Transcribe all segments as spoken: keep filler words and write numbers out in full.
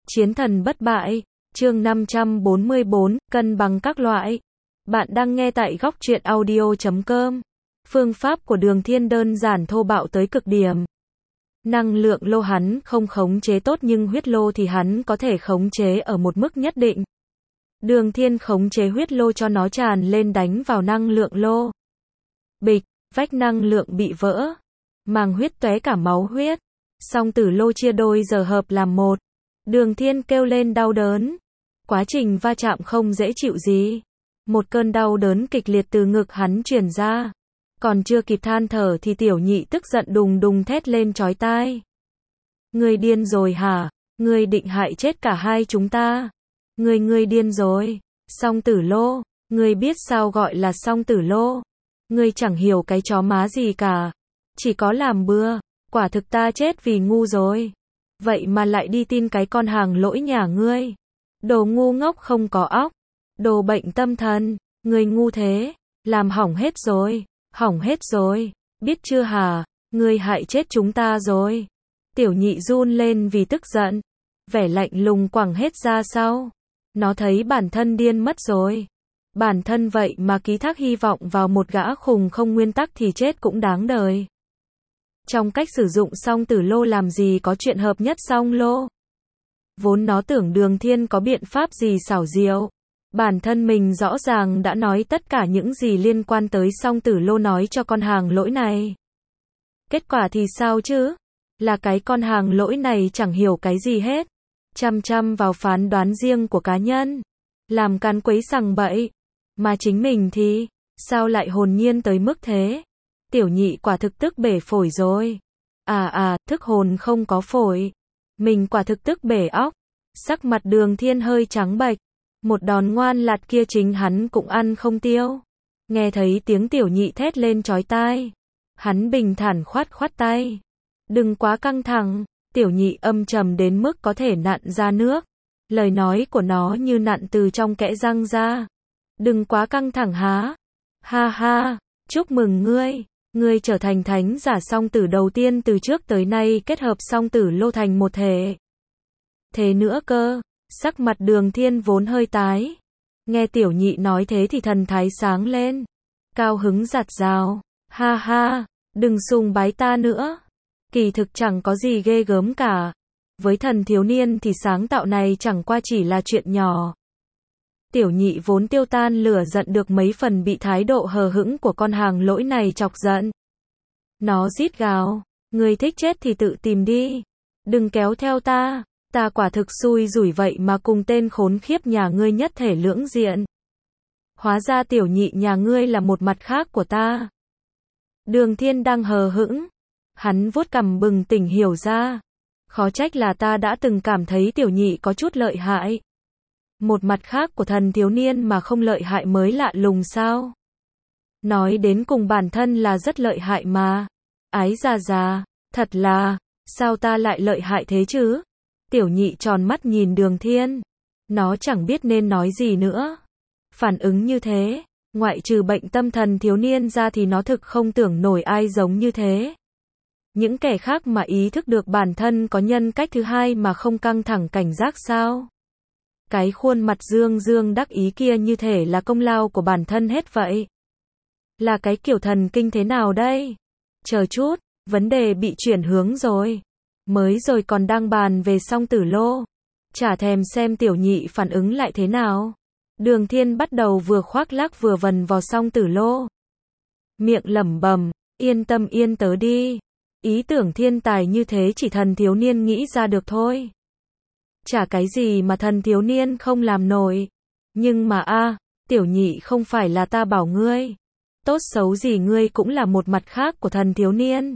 Chiến thần bất bại, chương năm trăm bốn mươi bốn, cân bằng các loại. Bạn đang nghe tại góc truyện audio chấm com. Phương pháp của Đường Thiên đơn giản thô bạo tới cực điểm. Năng lượng lô hắn không khống chế tốt nhưng huyết lô thì hắn có thể khống chế ở một mức nhất định. Đường Thiên khống chế huyết lô cho nó tràn lên đánh vào năng lượng lô. Bịch, vách năng lượng bị vỡ. Màng huyết tóe cả máu huyết. Song tử lô chia đôi giờ hợp làm một. Đường Thiên kêu lên đau đớn. Quá trình va chạm không dễ chịu gì. Một cơn đau đớn kịch liệt từ ngực hắn truyền ra. Còn chưa kịp than thở thì tiểu nhị tức giận đùng đùng thét lên chói tai. Ngươi điên rồi hả? Ngươi định hại chết cả hai chúng ta. Ngươi ngươi điên rồi. Song tử lô. Ngươi biết sao gọi là song tử lô. Ngươi chẳng hiểu cái chó má gì cả. Chỉ có làm bừa. Quả thực ta chết vì ngu rồi. Vậy mà lại đi tin cái con hàng lỗi nhà ngươi. Đồ ngu ngốc không có óc. Đồ bệnh tâm thần. Ngươi ngu thế. Làm hỏng hết rồi. Hỏng hết rồi. Biết chưa hả? Ngươi hại chết chúng ta rồi. Tiểu nhị run lên vì tức giận. Vẻ lạnh lùng quẳng hết ra sau. Nó thấy bản thân điên mất rồi. Bản thân vậy mà ký thác hy vọng vào một gã khùng không nguyên tắc thì chết cũng đáng đời. Trong cách sử dụng song tử lô làm gì có chuyện hợp nhất song lô. Vốn nó tưởng Đường Thiên có biện pháp gì xảo diệu. Bản thân mình rõ ràng đã nói tất cả những gì liên quan tới song tử lô nói cho con hàng lỗi này. Kết quả thì sao chứ? Là cái con hàng lỗi này chẳng hiểu cái gì hết. Chăm chăm vào phán đoán riêng của cá nhân. Làm càn quấy sằng bậy. Mà chính mình thì, sao lại hồn nhiên tới mức thế? Tiểu nhị quả thực tức bể phổi rồi. À à, thức hồn không có phổi. Mình quả thực tức bể óc. Sắc mặt Đường Thiên hơi trắng bệch. Một đòn ngoan lạt kia chính hắn cũng ăn không tiêu. Nghe thấy tiếng tiểu nhị thét lên chói tai. Hắn bình thản khoát khoát tay. Đừng quá căng thẳng. Tiểu nhị âm trầm đến mức có thể nặn ra nước. Lời nói của nó như nặn từ trong kẽ răng ra. Đừng quá căng thẳng há. Ha ha, chúc mừng ngươi. Ngươi trở thành thánh giả song tử đầu tiên từ trước tới nay kết hợp song tử lô thành một thể. Thế nữa cơ, sắc mặt Đường Thiên vốn hơi tái. Nghe tiểu nhị nói thế thì thần thái sáng lên. Cao hứng giặt rào. Ha ha, đừng sùng bái ta nữa. Kỳ thực chẳng có gì ghê gớm cả. Với thần thiếu niên thì sáng tạo này chẳng qua chỉ là chuyện nhỏ. Tiểu nhị vốn tiêu tan lửa giận được mấy phần bị thái độ hờ hững của con hàng lỗi này chọc giận. Nó rít gào, ngươi thích chết thì tự tìm đi. Đừng kéo theo ta, ta quả thực xui rủi vậy mà cùng tên khốn khiếp nhà ngươi nhất thể lưỡng diện. Hóa ra tiểu nhị nhà ngươi là một mặt khác của ta. Đường Thiên đang hờ hững. Hắn vuốt cằm bừng tỉnh hiểu ra. Khó trách là ta đã từng cảm thấy tiểu nhị có chút lợi hại. Một mặt khác của thần thiếu niên mà không lợi hại mới lạ lùng sao? Nói đến cùng bản thân là rất lợi hại mà. Ái già già, thật là, sao ta lại lợi hại thế chứ? Tiểu nhị tròn mắt nhìn Đường Thiên. Nó chẳng biết nên nói gì nữa. Phản ứng như thế, ngoại trừ bệnh tâm thần thiếu niên ra thì nó thực không tưởng nổi ai giống như thế. Những kẻ khác mà ý thức được bản thân có nhân cách thứ hai mà không căng thẳng cảnh giác sao? Cái khuôn mặt dương dương đắc ý kia như thể là công lao của bản thân hết vậy. Là cái kiểu thần kinh thế nào đây? Chờ chút, vấn đề bị chuyển hướng rồi. Mới rồi còn đang bàn về song tử lô. Chả thèm xem tiểu nhị phản ứng lại thế nào. Đường Thiên bắt đầu vừa khoác lác vừa vần vào song tử lô. Miệng lẩm bẩm, yên tâm yên tớ đi. Ý tưởng thiên tài như thế chỉ thần thiếu niên nghĩ ra được thôi. Chả cái gì mà thần thiếu niên không làm nổi. Nhưng mà a, tiểu nhị không phải là ta bảo ngươi. Tốt xấu gì ngươi cũng là một mặt khác của thần thiếu niên.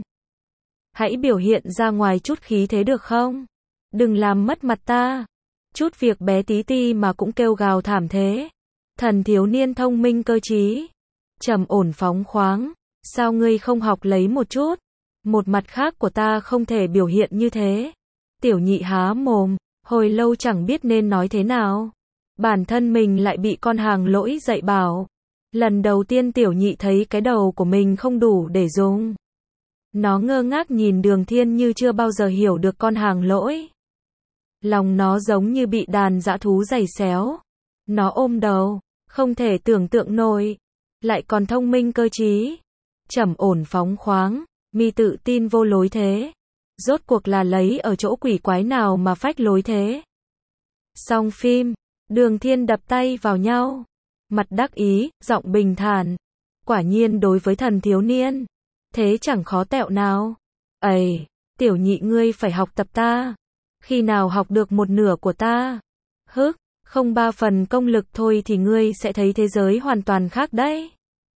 Hãy biểu hiện ra ngoài chút khí thế được không? Đừng làm mất mặt ta. Chút việc bé tí ti mà cũng kêu gào thảm thế. Thần thiếu niên thông minh cơ trí. Trầm ổn phóng khoáng. Sao ngươi không học lấy một chút? Một mặt khác của ta không thể biểu hiện như thế. Tiểu nhị há mồm. Hồi lâu chẳng biết nên nói thế nào. Bản thân mình lại bị con hàng lỗi dạy bảo. Lần đầu tiên tiểu nhị thấy cái đầu của mình không đủ để dùng. Nó ngơ ngác nhìn Đường Thiên như chưa bao giờ hiểu được con hàng lỗi. Lòng nó giống như bị đàn dã thú giày xéo. Nó ôm đầu, không thể tưởng tượng nổi. Lại còn thông minh cơ trí. Trầm ổn phóng khoáng, mi tự tin vô lối thế. Rốt cuộc là lấy ở chỗ quỷ quái nào mà phách lối thế. Xong phim, Đường Thiên đập tay vào nhau. Mặt đắc ý, giọng bình thản. Quả nhiên đối với thần thiếu niên. Thế chẳng khó tẹo nào. Ây, tiểu nhị ngươi phải học tập ta. Khi nào học được một nửa của ta? Hức, không ba phần công lực thôi thì ngươi sẽ thấy thế giới hoàn toàn khác đấy.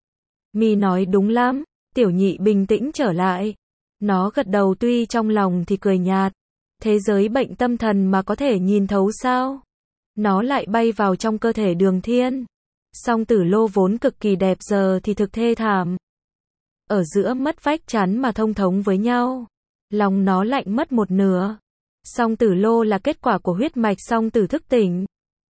Mi nói đúng lắm, tiểu nhị bình tĩnh trở lại. Nó gật đầu tuy trong lòng thì cười nhạt. Thế giới bệnh tâm thần mà có thể nhìn thấu sao? Nó lại bay vào trong cơ thể Đường Thiên. Song tử lô vốn cực kỳ đẹp giờ thì thực thê thảm. Ở giữa mất vách chắn mà thông thống với nhau. Lòng nó lạnh mất một nửa. Song tử lô là kết quả của huyết mạch song tử thức tỉnh.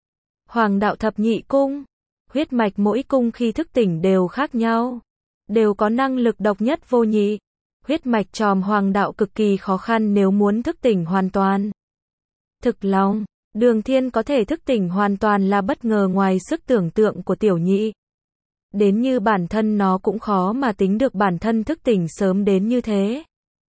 Hoàng đạo thập nhị cung. Huyết mạch mỗi cung khi thức tỉnh đều khác nhau. Đều có năng lực độc nhất vô nhị. Huyết mạch tròm hoàng đạo cực kỳ khó khăn nếu muốn thức tỉnh hoàn toàn. Thực lòng, Đường Thiên có thể thức tỉnh hoàn toàn là bất ngờ ngoài sức tưởng tượng của tiểu nhị. Đến như bản thân nó cũng khó mà tính được bản thân thức tỉnh sớm đến như thế.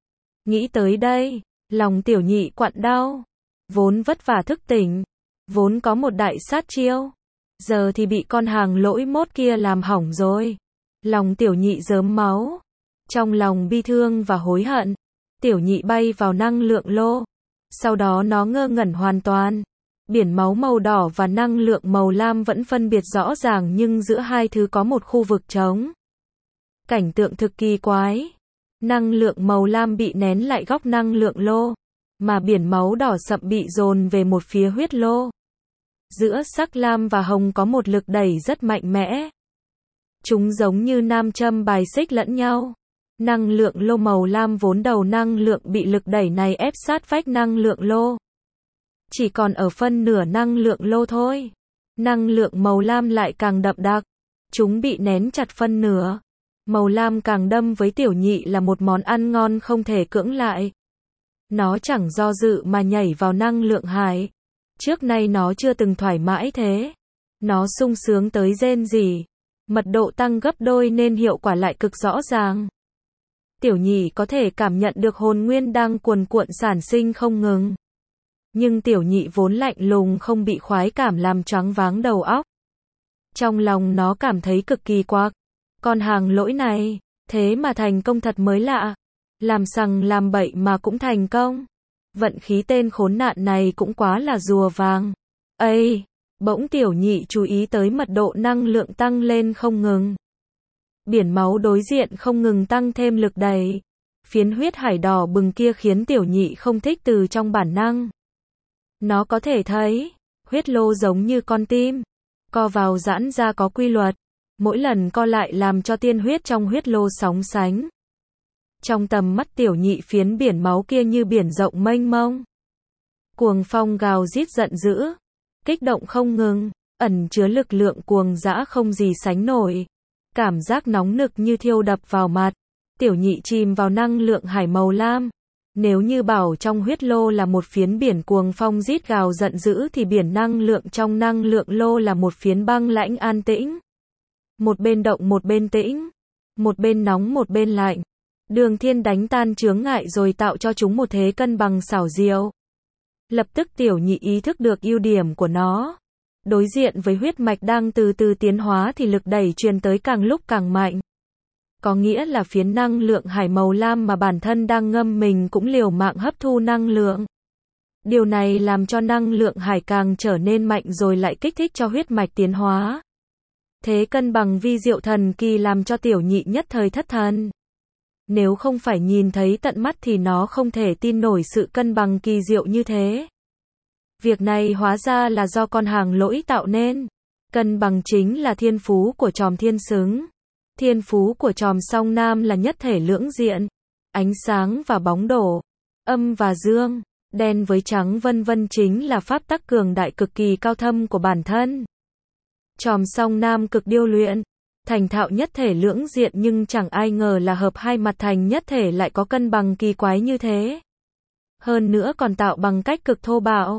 Nghĩ tới đây, lòng tiểu nhị quặn đau. Vốn vất vả thức tỉnh, vốn có một đại sát chiêu. Giờ thì bị con hàng lỗi mốt kia làm hỏng rồi. Lòng tiểu nhị rớm máu. Trong lòng bi thương và hối hận, tiểu nhị bay vào năng lượng lô. Sau đó nó ngơ ngẩn hoàn toàn. Biển máu màu đỏ và năng lượng màu lam vẫn phân biệt rõ ràng nhưng giữa hai thứ có một khu vực trống. Cảnh tượng thực kỳ quái. Năng lượng màu lam bị nén lại góc năng lượng lô, mà biển máu đỏ sậm bị dồn về một phía huyết lô. Giữa sắc lam và hồng có một lực đẩy rất mạnh mẽ. Chúng giống như nam châm bài xích lẫn nhau. Năng lượng lô màu lam vốn đầu năng lượng bị lực đẩy này ép sát vách năng lượng lô. Chỉ còn ở phân nửa năng lượng lô thôi. Năng lượng màu lam lại càng đậm đặc. Chúng bị nén chặt phân nửa. Màu lam càng đâm với tiểu nhị là một món ăn ngon không thể cưỡng lại. Nó chẳng do dự mà nhảy vào năng lượng hải. Trước nay nó chưa từng thoải mái thế. Nó sung sướng tới rên rỉ. Mật độ tăng gấp đôi nên hiệu quả lại cực rõ ràng. Tiểu nhị có thể cảm nhận được hồn nguyên đang cuồn cuộn sản sinh không ngừng. Nhưng tiểu nhị vốn lạnh lùng không bị khoái cảm làm choáng váng đầu óc. Trong lòng nó cảm thấy cực kỳ quặc. Con hàng lỗi này, thế mà thành công thật mới lạ. Làm sằng làm bậy mà cũng thành công. Vận khí tên khốn nạn này cũng quá là rùa vàng. Ây, bỗng tiểu nhị chú ý tới mật độ năng lượng tăng lên không ngừng. Biển máu đối diện không ngừng tăng thêm lực đẩy. Phiến huyết hải đỏ bừng kia khiến tiểu nhị không thích từ trong bản năng. Nó có thể thấy, huyết lô giống như con tim. Co vào giãn ra có quy luật. Mỗi lần co lại làm cho tiên huyết trong huyết lô sóng sánh. Trong tầm mắt tiểu nhị phiến biển máu kia như biển rộng mênh mông. Cuồng phong gào rít giận dữ. Kích động không ngừng, ẩn chứa lực lượng cuồng dã không gì sánh nổi. Cảm giác nóng nực như thiêu đập vào mặt. Tiểu nhị chìm vào năng lượng hải màu lam. Nếu như bảo trong huyết lô là một phiến biển cuồng phong rít gào giận dữ thì biển năng lượng trong năng lượng lô là một phiến băng lãnh an tĩnh. Một bên động một bên tĩnh. Một bên nóng một bên lạnh. Đường Thiên đánh tan chướng ngại rồi tạo cho chúng một thế cân bằng xảo diệu. Lập tức tiểu nhị ý thức được ưu điểm của nó. Đối diện với huyết mạch đang từ từ tiến hóa thì lực đẩy truyền tới càng lúc càng mạnh. Có nghĩa là phiến năng lượng hải màu lam mà bản thân đang ngâm mình cũng liều mạng hấp thu năng lượng. Điều này làm cho năng lượng hải càng trở nên mạnh rồi lại kích thích cho huyết mạch tiến hóa. Thế cân bằng vi diệu thần kỳ làm cho tiểu nhị nhất thời thất thần. Nếu không phải nhìn thấy tận mắt thì nó không thể tin nổi sự cân bằng kỳ diệu như thế. Việc này hóa ra là do con hàng lỗi tạo nên. Cân bằng chính là thiên phú của chòm thiên xứng. Thiên phú của chòm song nam là nhất thể lưỡng diện. Ánh sáng và bóng đổ. Âm và dương. Đen với trắng vân vân chính là pháp tắc cường đại cực kỳ cao thâm của bản thân. Chòm song nam cực điêu luyện. Thành thạo nhất thể lưỡng diện nhưng chẳng ai ngờ là hợp hai mặt thành nhất thể lại có cân bằng kỳ quái như thế. Hơn nữa còn tạo bằng cách cực thô bạo.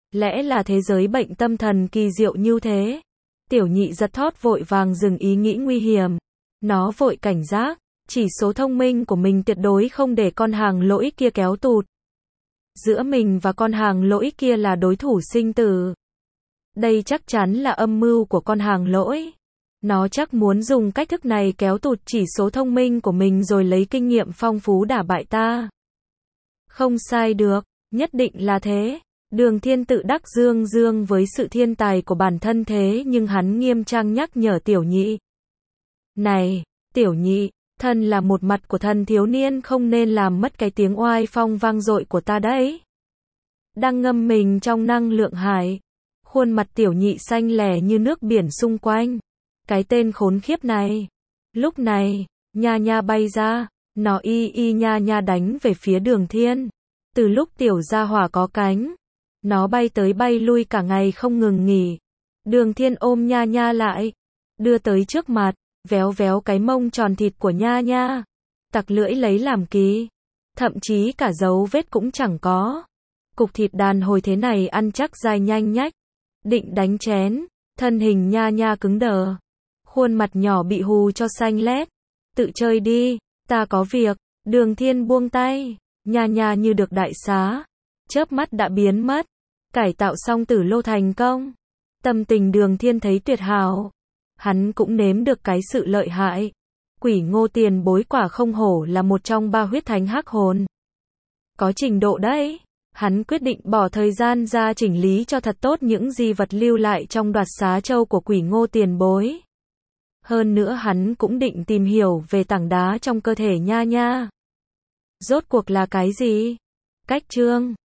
Lẽ là thế giới bệnh tâm thần kỳ diệu như thế? Tiểu nhị giật thót vội vàng dừng ý nghĩ nguy hiểm. Nó vội cảnh giác, chỉ số thông minh của mình tuyệt đối không để con hàng lỗi kia kéo tụt. Giữa mình và con hàng lỗi kia là đối thủ sinh tử. Đây chắc chắn là âm mưu của con hàng lỗi. Nó chắc muốn dùng cách thức này kéo tụt chỉ số thông minh của mình rồi lấy kinh nghiệm phong phú đả bại ta. Không sai được, nhất định là thế. Đường Thiên tự đắc dương dương với sự thiên tài của bản thân thế nhưng hắn nghiêm trang nhắc nhở tiểu nhị. Này, tiểu nhị, thân là một mặt của thần thiếu niên không nên làm mất cái tiếng oai phong vang dội của ta đấy. Đang ngâm mình trong năng lượng hải. Khuôn mặt tiểu nhị xanh lẻ như nước biển xung quanh. Cái tên khốn khiếp này. Lúc này, nha nha bay ra, nó y y nha nha đánh về phía Đường Thiên. Từ lúc tiểu gia hỏa có cánh, nó bay tới bay lui cả ngày không ngừng nghỉ. Đường Thiên ôm nha nha lại, đưa tới trước mặt, véo véo cái mông tròn thịt của nha nha. Tặc lưỡi lấy làm kỳ. Thậm chí cả dấu vết cũng chẳng có. Cục thịt đàn hồi thế này ăn chắc dai nhanh nhách. Định đánh chén, thân hình nha nha cứng đờ. Khuôn mặt nhỏ bị hù cho xanh lét. Tự chơi đi, ta có việc. Đường Thiên buông tay, nha nha như được đại xá. Chớp mắt đã biến mất. Cải tạo xong tử lô thành công. Tâm tình Đường Thiên thấy tuyệt hảo. Hắn cũng nếm được cái sự lợi hại. Quỷ Ngô tiền bối quả không hổ là một trong ba huyết thánh hắc hồn. Có trình độ đấy. Hắn quyết định bỏ thời gian ra chỉnh lý cho thật tốt những di vật lưu lại trong đoạt xá châu của Quỷ Ngô tiền bối. Hơn nữa hắn cũng định tìm hiểu về tảng đá trong cơ thể nha nha. Rốt cuộc là cái gì? Cách chương